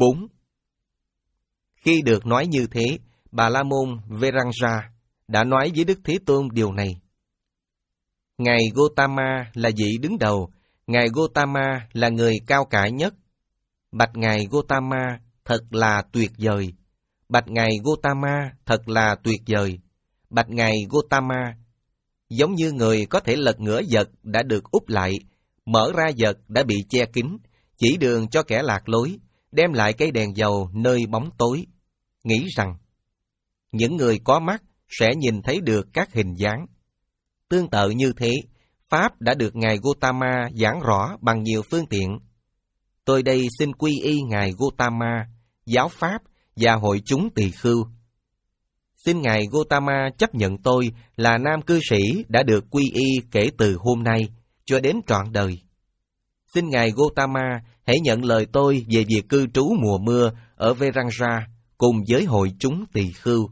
4. Khi được nói như thế, Bà La Môn Veranja đã nói với Đức Thế Tôn điều này. Ngài Gotama là vị đứng đầu, Ngài Gotama là người cao cả nhất. Bạch Ngài Gotama, thật là tuyệt vời. Bạch Ngài Gotama, thật là tuyệt vời. Bạch Ngài Gotama, giống như người có thể lật ngửa vật đã được úp lại, mở ra vật đã bị che kín, chỉ đường cho kẻ lạc lối, đem lại cây đèn dầu nơi bóng tối. Nghĩ rằng, những người có mắt sẽ nhìn thấy được các hình dáng. Tương tự như thế, Pháp đã được Ngài Gotama giảng rõ bằng nhiều phương tiện. Tôi đây xin quy y Ngài Gotama, giáo Pháp và hội chúng tỳ khưu. Xin Ngài Gotama chấp nhận tôi là nam cư sĩ đã được quy y kể từ hôm nay cho đến trọn đời. Xin Ngài Gotama hãy nhận lời tôi về việc cư trú mùa mưa ở Veranja cùng với hội chúng tỳ khưu.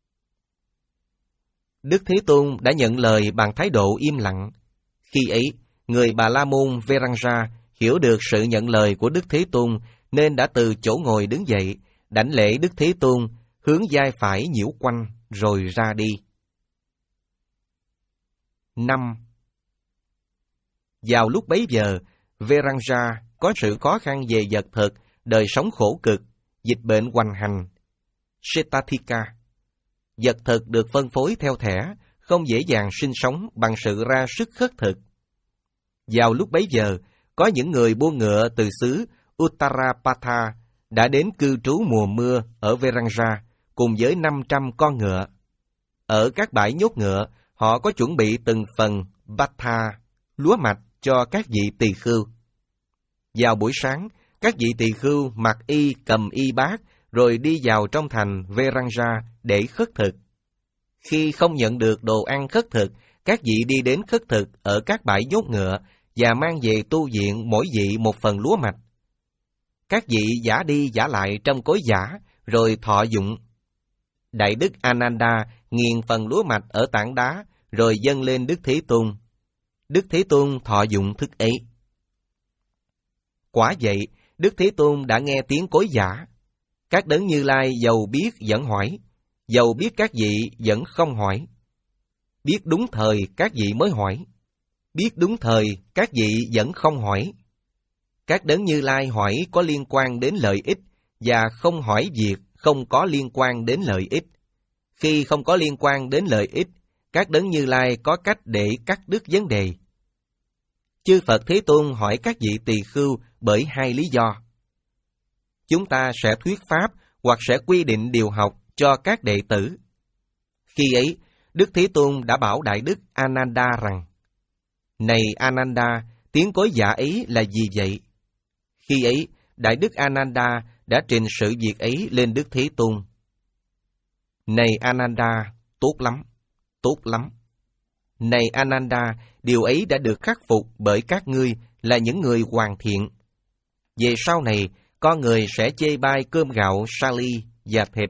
Đức Thế Tôn đã nhận lời bằng thái độ im lặng. Khi ấy, người Bà La Môn Veranja hiểu được sự nhận lời của Đức Thế Tôn nên đã từ chỗ ngồi đứng dậy, đảnh lễ Đức Thế Tôn, hướng vai phải nhiễu quanh rồi ra đi. 5. Vào lúc bấy giờ, Veranja có sự khó khăn về vật thực, đời sống khổ cực, dịch bệnh hoành hành. Setathika, vật thực được phân phối theo thẻ, không dễ dàng sinh sống bằng sự ra sức khất thực. Vào lúc bấy giờ, có những người buôn ngựa từ xứ Uttarapatha đã đến cư trú mùa mưa ở Veranja cùng với 500 con ngựa. Ở các bãi nhốt ngựa, họ có chuẩn bị từng phần bhatha, lúa mạch cho các vị tỳ khưu. Vào buổi sáng, các vị tỳ khưu mặc y cầm y bát rồi đi vào trong thành Veranja để khất thực. Khi không nhận được đồ ăn khất thực, các vị đi đến khất thực ở các bãi nhốt ngựa và mang về tu viện mỗi vị một phần lúa mạch. Các vị giả đi giả lại trong cối giả, rồi thọ dụng. Đại đức Ananda nghiền phần lúa mạch ở tảng đá, rồi dâng lên Đức Thế Tôn. Đức Thế Tôn thọ dụng thức ấy. Quả vậy, Đức Thế Tôn đã nghe tiếng cối giả. Các đấng Như Lai dầu biết vẫn hỏi, dầu biết các vị vẫn không hỏi. Biết đúng thời các vị mới hỏi, biết đúng thời các vị vẫn không hỏi. Các đấng Như Lai hỏi có liên quan đến lợi ích và không hỏi việc không có liên quan đến lợi ích. Khi không có liên quan đến lợi ích, các đấng Như Lai có cách để cắt đứt vấn đề. Chư Phật Thế Tôn hỏi các vị tỳ khưu bởi hai lý do. Chúng ta sẽ thuyết pháp hoặc sẽ quy định điều học cho các đệ tử. Khi ấy, Đức Thế Tôn đã bảo Đại đức Ananda rằng, này Ananda, tiếng cối giả ấy là gì vậy? Khi ấy, Đại đức Ananda đã trình sự việc ấy lên Đức Thế Tôn. Này Ananda, tốt lắm, tốt lắm. Này Ananda, điều ấy đã được khắc phục bởi các ngươi là những người hoàn thiện. Về sau này, con người sẽ chê bai cơm gạo sali và thịt.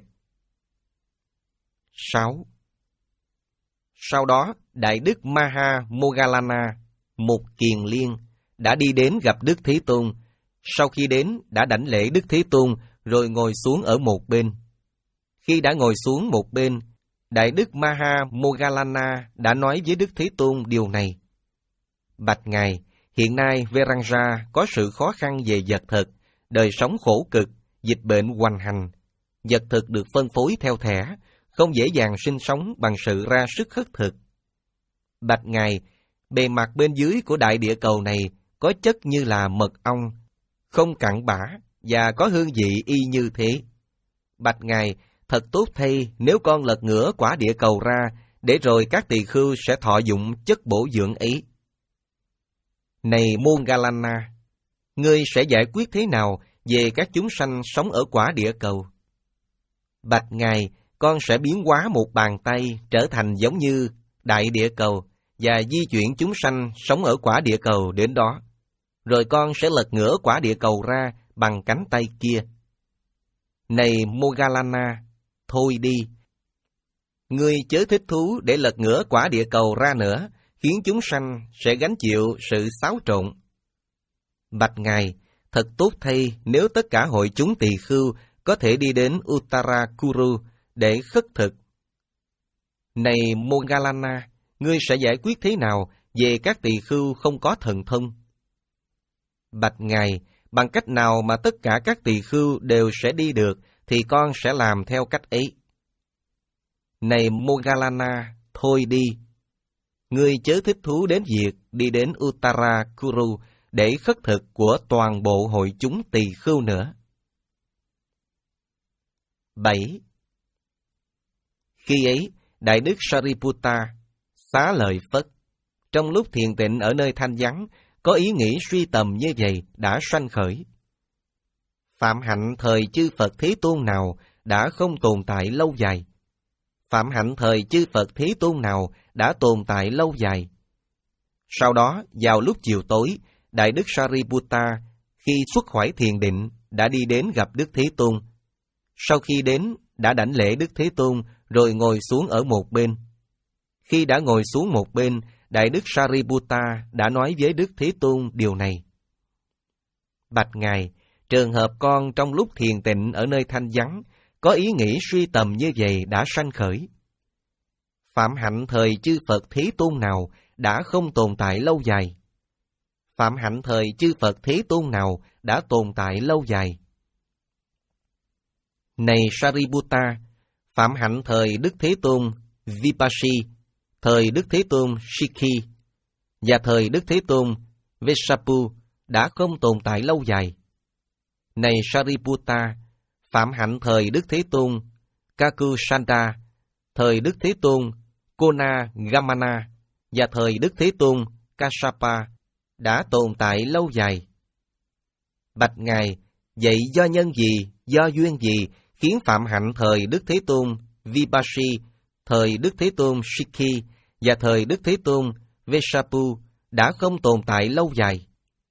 6. Sau đó, Đại đức Maha Moggallana, một kiền liên, đã đi đến gặp Đức Thế Tôn. Sau khi đến, đã đảnh lễ Đức Thế Tôn, rồi ngồi xuống ở một bên. Khi đã ngồi xuống một bên, Đại đức Maha Moggallana đã nói với Đức Thế Tôn điều này. Bạch Ngài, hiện nay Veranja có sự khó khăn về vật thực, đời sống khổ cực, dịch bệnh hoành hành. Vật thực được phân phối theo thẻ, không dễ dàng sinh sống bằng sự ra sức khất thực. Bạch Ngài, bề mặt bên dưới của đại địa cầu này có chất như là mật ong, không cặn bã và có hương vị y như thế. Bạch Ngài, thật tốt thay nếu con lật ngửa quả địa cầu ra, để rồi các tỳ khưu sẽ thọ dụng chất bổ dưỡng ấy. Này Moggallana, ngươi sẽ giải quyết thế nào về các chúng sanh sống ở quả địa cầu? Bạch Ngài, con sẽ biến hóa một bàn tay trở thành giống như đại địa cầu và di chuyển chúng sanh sống ở quả địa cầu đến đó. Rồi con sẽ lật ngửa quả địa cầu ra bằng cánh tay kia. Này Moggallana, thôi đi. Ngươi chớ thích thú để lật ngửa quả địa cầu ra nữa, khiến chúng sanh sẽ gánh chịu sự xáo trộn. Bạch Ngài, Thật tốt thay nếu tất cả hội chúng tỳ khưu có thể đi đến Uttarakuru để khất thực. Này Moggallana, ngươi sẽ giải quyết thế nào về các tỳ khưu không có thần thông? Bạch Ngài, bằng cách nào mà tất cả các tỳ khưu đều sẽ đi được, thì con sẽ làm theo cách ấy. Này Moggallana, thôi đi. Ngươi chớ thích thú đến việc đi đến Uttarakuru để khất thực của toàn bộ hội chúng tỳ khưu nữa. 7. Khi ấy, Đại đức Sariputta xá lời Phất, trong lúc thiền tịnh ở nơi thanh vắng, có ý nghĩ suy tầm như vậy đã sanh khởi. Phạm hạnh thời chư Phật Thế Tôn nào đã không tồn tại lâu dài? Phạm hạnh thời chư Phật Thế Tôn nào đã tồn tại lâu dài? Sau đó, vào lúc chiều tối, Đại đức Sariputta khi xuất khỏi thiền định đã đi đến gặp Đức Thế Tôn. Sau khi đến, đã đảnh lễ Đức Thế Tôn rồi ngồi xuống ở một bên. Khi đã ngồi xuống một bên, Đại đức Sariputta đã nói với Đức Thế Tôn điều này. Bạch Ngài, trường hợp con trong lúc thiền tịnh ở nơi thanh vắng, có ý nghĩ suy tầm như vậy đã sanh khởi. Phạm hạnh thời chư Phật Thế Tôn nào đã không tồn tại lâu dài? Phạm hạnh thời chư Phật Thế Tôn nào đã tồn tại lâu dài? Này Sariputta, phạm hạnh thời Đức Thế Tôn Vipassī, thời Đức Thế Tôn Shikhi và thời Đức Thế Tôn Vessapu đã không tồn tại lâu dài. Này Sariputta, phạm hạnh thời Đức Thế Tôn Kakusanda, thời Đức Thế Tôn Konagamana và thời Đức Thế Tôn Kassapa đã tồn tại lâu dài. Bạch Ngài, vậy do nhân gì, do duyên gì khiến phạm hạnh thời Đức Thế Tôn Vipassī, thời Đức Thế Tôn Shikhi và thời Đức Thế Tôn Vessapu đã không tồn tại lâu dài?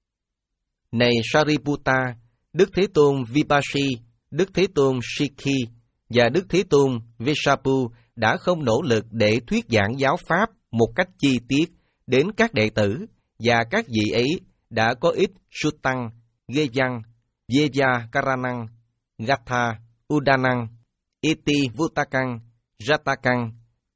Này Sariputta, Đức Thế Tôn Vipassī, Đức Thế Tôn Shikhi và Đức Thế Tôn Vessapu đã không nỗ lực để thuyết giảng giáo pháp một cách chi tiết đến các đệ tử, và các vị ấy đã có ít Suttang, Geyang, Vyayakaranang, Gatha, Udanang, Iti Vutakang, Jatakang,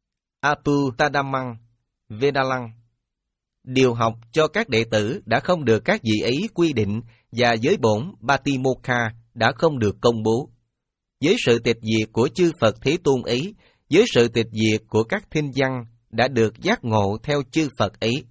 Aputadamang, Vedalang. Điều học cho các đệ tử đã không được các vị ấy quy định, và giới bổn Patimokkha đã không được công bố. Với sự tịch diệt của chư Phật Thế Tôn ấy, với sự tịch diệt của các thinh văn đã được giác ngộ theo chư Phật ấy.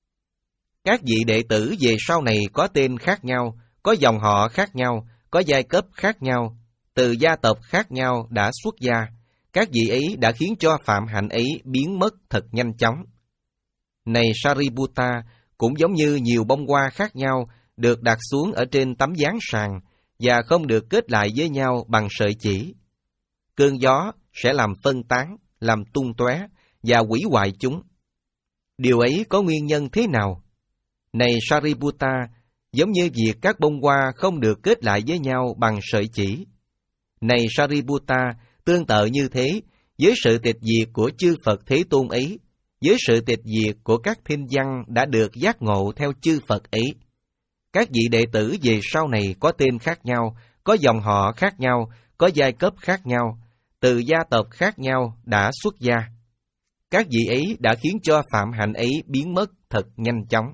Các vị đệ tử về sau này có tên khác nhau, có dòng họ khác nhau, có giai cấp khác nhau, từ gia tộc khác nhau đã xuất gia. Các vị ấy đã khiến cho phạm hạnh ấy biến mất thật nhanh chóng. Này Sariputta, cũng giống như nhiều bông hoa khác nhau được đặt xuống ở trên tấm dán sàn và không được kết lại với nhau bằng sợi chỉ. Cơn gió sẽ làm phân tán, làm tung tóe và hủy hoại chúng. Điều ấy có nguyên nhân thế nào? Này Sariputta, giống như việc các bông hoa không được kết lại với nhau bằng sợi chỉ. Này Sariputta, tương tự như thế, với sự tịch diệt của chư Phật Thế Tôn ấy, với sự tịch diệt của các thinh văn đã được giác ngộ theo chư Phật ấy, các vị đệ tử về sau này có tên khác nhau, có dòng họ khác nhau, có giai cấp khác nhau, từ gia tộc khác nhau đã xuất gia. Các vị ấy đã khiến cho phạm hạnh ấy biến mất thật nhanh chóng.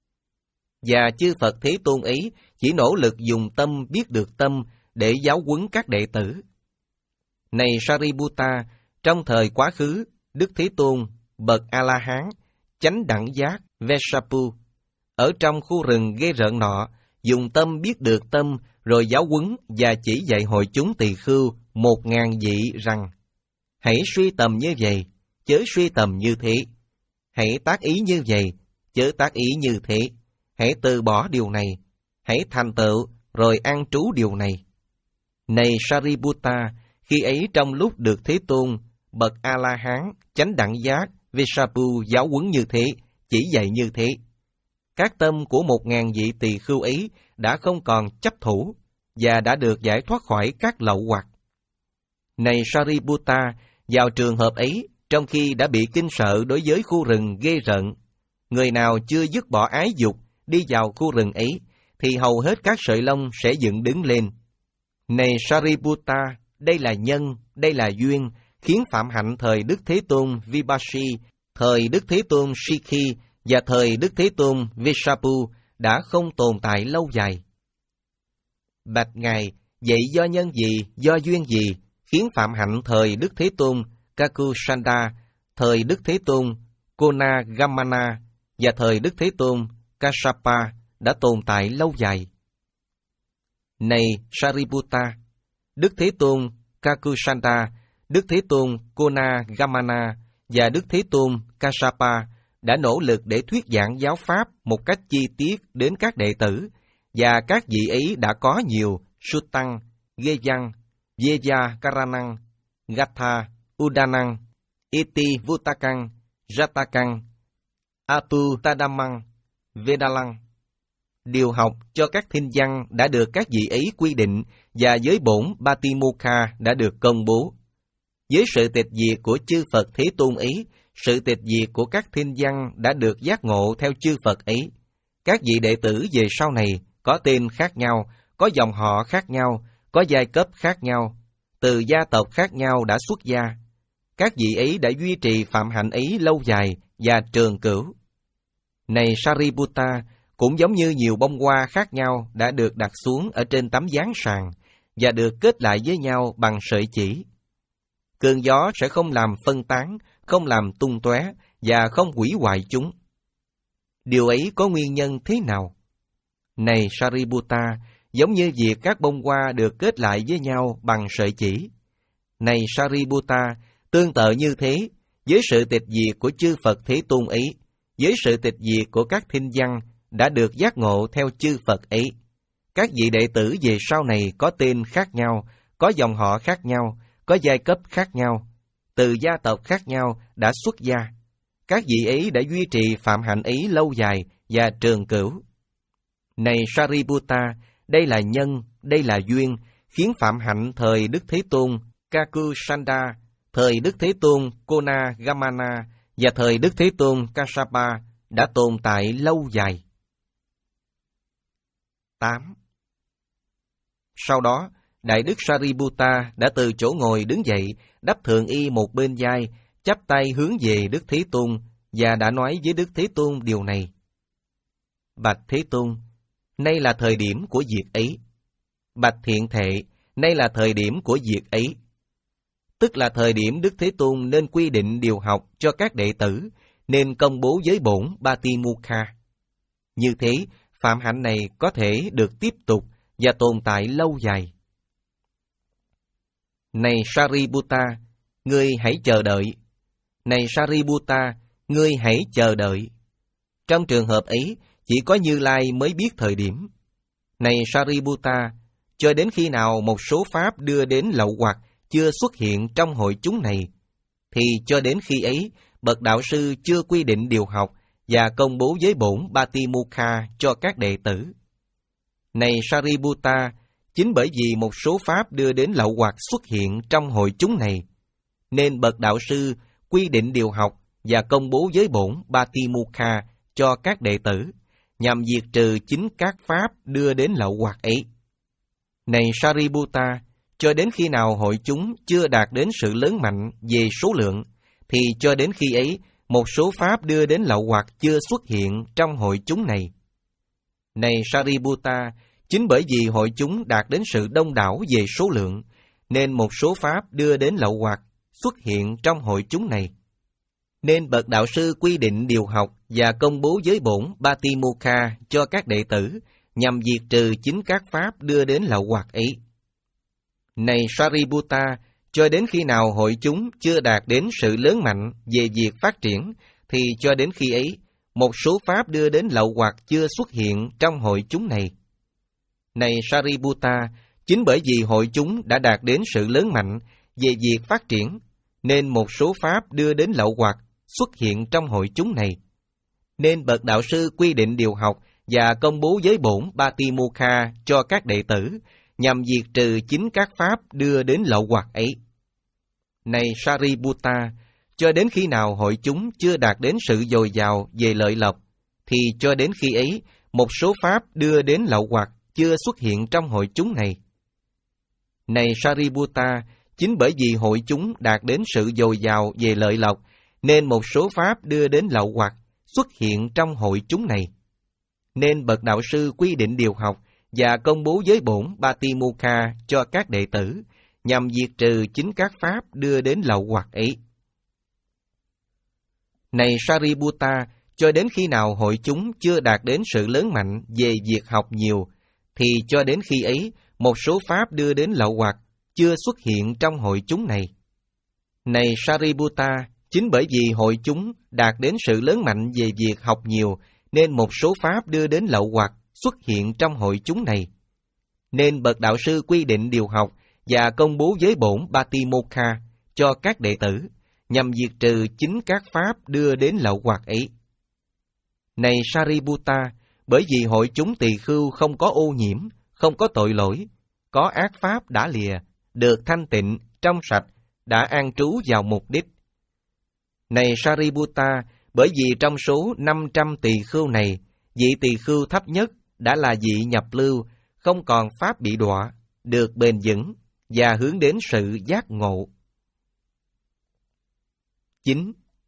Và chư Phật Thế Tôn ấy chỉ nỗ lực dùng tâm biết được tâm để giáo huấn các đệ tử. Này Sariputta, trong thời quá khứ, Đức Thế Tôn, bậc A-la-hán, chánh đẳng giác, Vessapu, ở trong khu rừng ghê rợn nọ, dùng tâm biết được tâm, rồi giáo huấn và chỉ dạy hội chúng tỳ khưu 1000 vị rằng: hãy suy tầm như vậy, chớ suy tầm như thế. Hãy tác ý như vậy, chớ tác ý như thế. Hãy từ bỏ điều này, hãy thành tựu, rồi an trú điều này. Này Sariputta, khi ấy trong lúc được Thế Tôn, bậc A-la-hán, chánh đẳng giác, Vessapu giáo huấn như thế, chỉ dạy như thế, các tâm của 1000 vị tỳ khưu ấy đã không còn chấp thủ và đã được giải thoát khỏi các lậu hoặc. Này Sariputta, vào trường hợp ấy, trong khi đã bị kinh sợ đối với khu rừng ghê rợn, người nào chưa dứt bỏ ái dục đi vào khu rừng ấy thì hầu hết các sợi lông sẽ dựng đứng lên. Này Sariputta, đây là nhân, đây là duyên, khiến phạm hạnh thời Đức Thế Tôn Vipassi, thời Đức Thế Tôn Sikhi và thời Đức Thế Tôn Vesapu đã không tồn tại lâu dài. Bạch Ngài, vậy do nhân gì, do duyên gì, khiến phạm hạnh thời Đức Thế Tôn Kakusanda, thời Đức Thế Tôn Konagamana và thời Đức Thế Tôn Kassapa đã tồn tại lâu dài? Này Sariputta, Đức Thế Tôn Kakusanda, Đức Thế Tôn Konagamana và Đức Thế Tôn Kassapa đã nỗ lực để thuyết giảng giáo pháp một cách chi tiết đến các đệ tử, và các vị ấy đã có nhiều Suttang, Geyang, Vyayakarana, Gatha, Udanang, Iti Vutakang, Jatakang, Aputadamang, Vedalang. Điều học cho các thinh văn đã được các vị ấy quy định, và giới bổn Batimukha đã được công bố. Với sự tịch diệt của chư Phật Thế Tôn ấy, sự tịch diệt của các thinh văn đã được giác ngộ theo chư Phật ấy. Các vị đệ tử về sau này có tên khác nhau, có dòng họ khác nhau, có giai cấp khác nhau, từ gia tộc khác nhau đã xuất gia. Các vị ấy đã duy trì phạm hạnh ấy lâu dài và trường cửu. Này Sariputta, cũng giống như nhiều bông hoa khác nhau đã được đặt xuống ở trên tấm dán sàn và được kết lại với nhau bằng sợi chỉ. Cơn gió sẽ không làm phân tán, không làm tung tóe và không hủy hoại chúng. Điều ấy có nguyên nhân thế nào? Này Sariputta, giống như việc các bông hoa được kết lại với nhau bằng sợi chỉ. Này Sariputta, tương tự như thế, với sự tịch diệt của chư Phật Thế Tôn ấy, với sự tịch diệt của các thinh văn đã được giác ngộ theo chư Phật ấy. Các vị đệ tử về sau này có tên khác nhau, có dòng họ khác nhau, có giai cấp khác nhau, từ gia tộc khác nhau đã xuất gia. Các vị ấy đã duy trì phạm hạnh ấy lâu dài và trường cửu. Này Sariputta, đây là nhân, đây là duyên, khiến phạm hạnh thời Đức Thế Tôn Kakusanda, thời Đức Thế Tôn Konagamana và thời Đức Thế Tôn Kassapa đã tồn tại lâu dài. 8. Sau đó, Đại Đức Sariputta đã từ chỗ ngồi đứng dậy, đắp thượng y một bên vai, chắp tay hướng về Đức Thế Tôn và đã nói với Đức Thế Tôn điều này. Bạch Thế Tôn, nay là thời điểm của việc ấy. Bạch Thiện Thệ, nay là thời điểm của việc ấy. Tức là thời điểm Đức Thế Tôn nên quy định điều học cho các đệ tử, nên công bố giới bổn Batimukha. Như thế, phạm hạnh này có thể được tiếp tục và tồn tại lâu dài. Này Sariputta, ngươi hãy chờ đợi. Này Sariputta, ngươi hãy chờ đợi. Trong trường hợp ấy, chỉ có Như Lai mới biết thời điểm. Này Sariputta, cho đến khi nào một số pháp đưa đến lậu hoặc chưa xuất hiện trong hội chúng này, thì cho đến khi ấy, bậc đạo sư chưa quy định điều học và công bố giới bổn Batimukha cho các đệ tử. Này Sariputta, chính bởi vì một số pháp đưa đến lậu hoặc xuất hiện trong hội chúng này, nên bậc đạo sư quy định điều học và công bố giới bổn Batimukha cho các đệ tử, nhằm diệt trừ chính các pháp đưa đến lậu hoặc ấy. Này Sariputta, cho đến khi nào hội chúng chưa đạt đến sự lớn mạnh về số lượng, thì cho đến khi ấy, một số pháp đưa đến lậu hoặc chưa xuất hiện trong hội chúng này. Này Sariputta, chính bởi vì hội chúng đạt đến sự đông đảo về số lượng, nên một số pháp đưa đến lậu hoặc xuất hiện trong hội chúng này. Nên bậc đạo sư quy định điều học và công bố giới bổn Batimukha cho các đệ tử, nhằm diệt trừ chính các pháp đưa đến lậu hoặc ấy. Này Sariputta, cho đến khi nào hội chúng chưa đạt đến sự lớn mạnh về việc phát triển, thì cho đến khi ấy, một số pháp đưa đến lậu hoặc chưa xuất hiện trong hội chúng này. Này Sariputta, chính bởi vì hội chúng đã đạt đến sự lớn mạnh về việc phát triển, nên một số pháp đưa đến lậu hoặc xuất hiện trong hội chúng này. Nên bậc đạo sư quy định điều học và công bố giới bổn Batimukha cho các đệ tử, nhằm diệt trừ chính các pháp đưa đến lậu hoặc ấy. Này Sariputta, cho đến khi nào hội chúng chưa đạt đến sự dồi dào về lợi lộc, thì cho đến khi ấy, một số pháp đưa đến lậu hoặc chưa xuất hiện trong hội chúng này. Này Sariputta, chính bởi vì hội chúng đạt đến sự dồi dào về lợi lộc, nên một số pháp đưa đến lậu hoặc xuất hiện trong hội chúng này. Nên bậc đạo sư quy định điều học và công bố giới bổn Patimokkha cho các đệ tử, nhằm diệt trừ chính các pháp đưa đến lậu hoặc ấy. Này Sariputta, cho đến khi nào hội chúng chưa đạt đến sự lớn mạnh về việc học nhiều, thì cho đến khi ấy, một số pháp đưa đến lậu hoặc chưa xuất hiện trong hội chúng này. Này Sariputta, chính bởi vì hội chúng đạt đến sự lớn mạnh về việc học nhiều, nên một số pháp đưa đến lậu hoặc xuất hiện trong hội chúng này. Nên bậc đạo sư quy định điều học và công bố giới bổn Patimokkha cho các đệ tử, nhằm diệt trừ chính các pháp đưa đến lậu hoặc ấy. Này Sariputta, bởi vì hội chúng tỳ khưu không có ô nhiễm, không có tội lỗi, có ác pháp đã lìa, được thanh tịnh, trong sạch, đã an trú vào mục đích. Này Sariputta, bởi vì trong số 500 tỳ khưu này, vị tỳ khưu thấp nhất đã là vị nhập lưu, không còn pháp bị đọa, được bền vững và hướng đến sự giác ngộ. 9.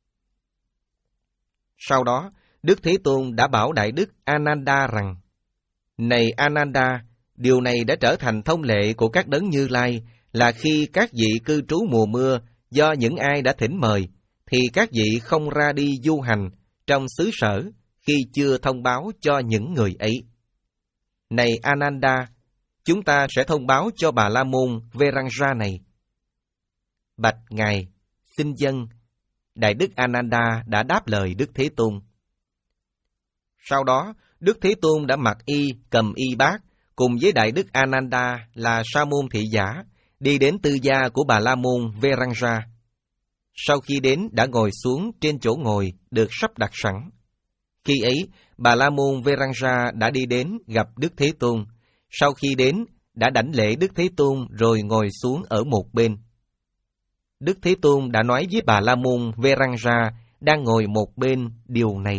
Sau đó, Đức Thế Tôn đã bảo Đại Đức Ananda rằng: Này Ananda, điều này đã trở thành thông lệ của các đấng Như Lai, là khi các vị cư trú mùa mưa do những ai đã thỉnh mời, thì các vị không ra đi du hành trong xứ sở khi chưa thông báo cho những người ấy. Này Ananda, chúng ta sẽ thông báo cho Bà La Môn Veranja này. Bạch Ngài, xin dâng. Đại Đức Ananda đã đáp lời Đức Thế Tôn. Sau đó, Đức Thế Tôn đã mặc y, cầm y bát, cùng với Đại Đức Ananda là sa môn thị giả, đi đến tư gia của Bà La Môn Veranja. Sau khi đến đã ngồi xuống trên chỗ ngồi được sắp đặt sẵn. Khi ấy, Bà La Môn Veranja đã đi đến gặp Đức Thế Tôn. Sau khi đến, đã đảnh lễ Đức Thế Tôn rồi ngồi xuống ở một bên. Đức Thế Tôn đã nói với Bà La Môn Veranja đang ngồi một bên điều này: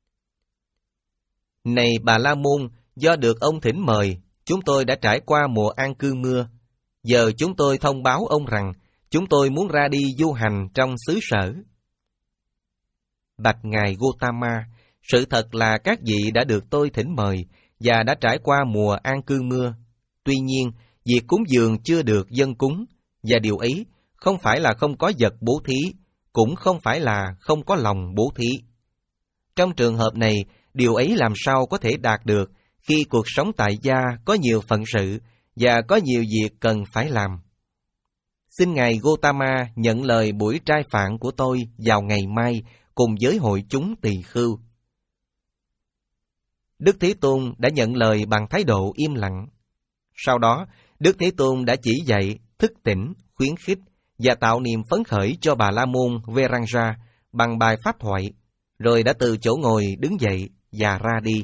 Này Bà La Môn, do được ông thỉnh mời, chúng tôi đã trải qua mùa an cư mưa. Giờ chúng tôi thông báo ông rằng chúng tôi muốn ra đi du hành trong xứ sở. Bạch Ngài Gotama, sự thật là các vị đã được tôi thỉnh mời và đã trải qua mùa an cư mưa. Tuy nhiên, việc cúng dường chưa được dâng cúng, và điều ấy không phải là không có vật bố thí, cũng không phải là không có lòng bố thí. Trong trường hợp này, điều ấy làm sao có thể đạt được khi cuộc sống tại gia có nhiều phận sự và có nhiều việc cần phải làm. Xin Ngài Gotama nhận lời buổi trai phạn của tôi vào ngày mai cùng với hội chúng tỳ khưu. Đức Thế Tôn đã nhận lời bằng thái độ im lặng. Sau đó, Đức Thế Tôn đã chỉ dạy, thức tỉnh, khuyến khích và tạo niềm phấn khởi cho Bà La Môn Veranja bằng bài pháp thoại, rồi đã từ chỗ ngồi đứng dậy và ra đi.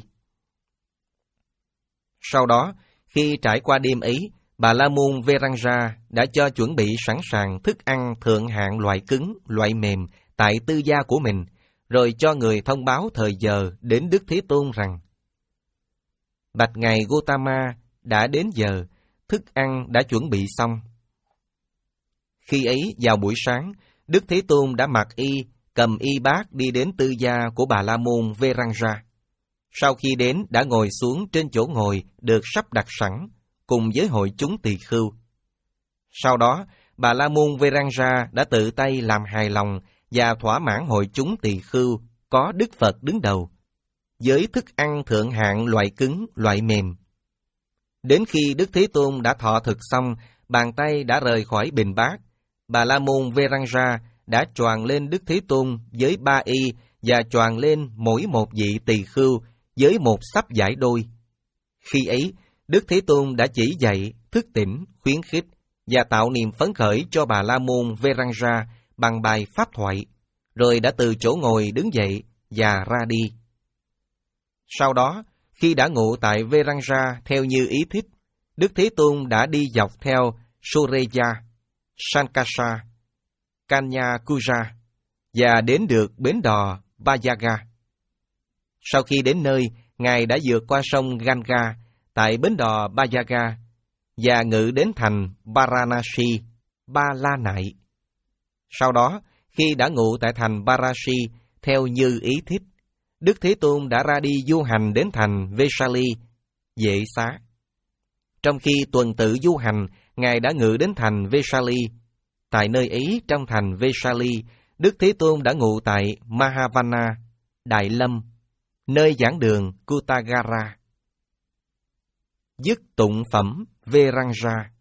Sau đó, khi trải qua đêm ấy, Bà La Môn Veranja đã cho chuẩn bị sẵn sàng thức ăn thượng hạng loại cứng, loại mềm tại tư gia của mình, rồi cho người thông báo thời giờ đến Đức Thế Tôn rằng: Bạch Ngài Gotama, đã đến giờ, thức ăn đã chuẩn bị xong. Khi ấy, vào buổi sáng, Đức Thế Tôn đã mặc y, cầm y bát đi đến tư gia của Bà La Môn Veranja. Sau khi đến, đã ngồi xuống trên chỗ ngồi được sắp đặt sẵn, cùng với hội chúng tỳ khưu. Sau đó, Bà La Môn Veranja đã tự tay làm hài lòng và thỏa mãn hội chúng tỳ khưu có Đức Phật đứng đầu, với thức ăn thượng hạng loại cứng, loại mềm. Đến khi Đức Thế Tôn đã thọ thực xong, bàn tay đã rời khỏi bình bát, Bà La Môn Veranja đã choàng lên Đức Thế Tôn với 3 y và choàng lên mỗi một vị tỳ khưu với một sắp giải đôi. Khi ấy, Đức Thế Tôn đã chỉ dạy, thức tỉnh, khuyến khích và tạo niềm phấn khởi cho Bà La Môn Veranja bằng bài pháp thoại, rồi đã từ chỗ ngồi đứng dậy và ra đi. Sau đó, khi đã ngụ tại Veranja theo như ý thích, Đức Thế Tôn đã đi dọc theo Sureya, Sankasa, Kanyakuja và đến được bến đò Vajaga. Sau khi đến nơi, Ngài đã vượt qua sông Ganga tại bến đò Bayaga và ngự đến thành Varanasi, Ba La Nại. Sau đó, khi đã ngụ tại thành Varanasi theo như ý thích, Đức Thế Tôn đã ra đi du hành đến thành Vesali, Vệ Xá. Trong khi tuần tự du hành, Ngài đã ngự đến thành Vesali. Tại nơi ấy, trong thành Vesali, Đức Thế Tôn đã ngụ tại Mahavana, Đại Lâm, nơi giảng đường Kutagara. Dứt tụng phẩm Veranja.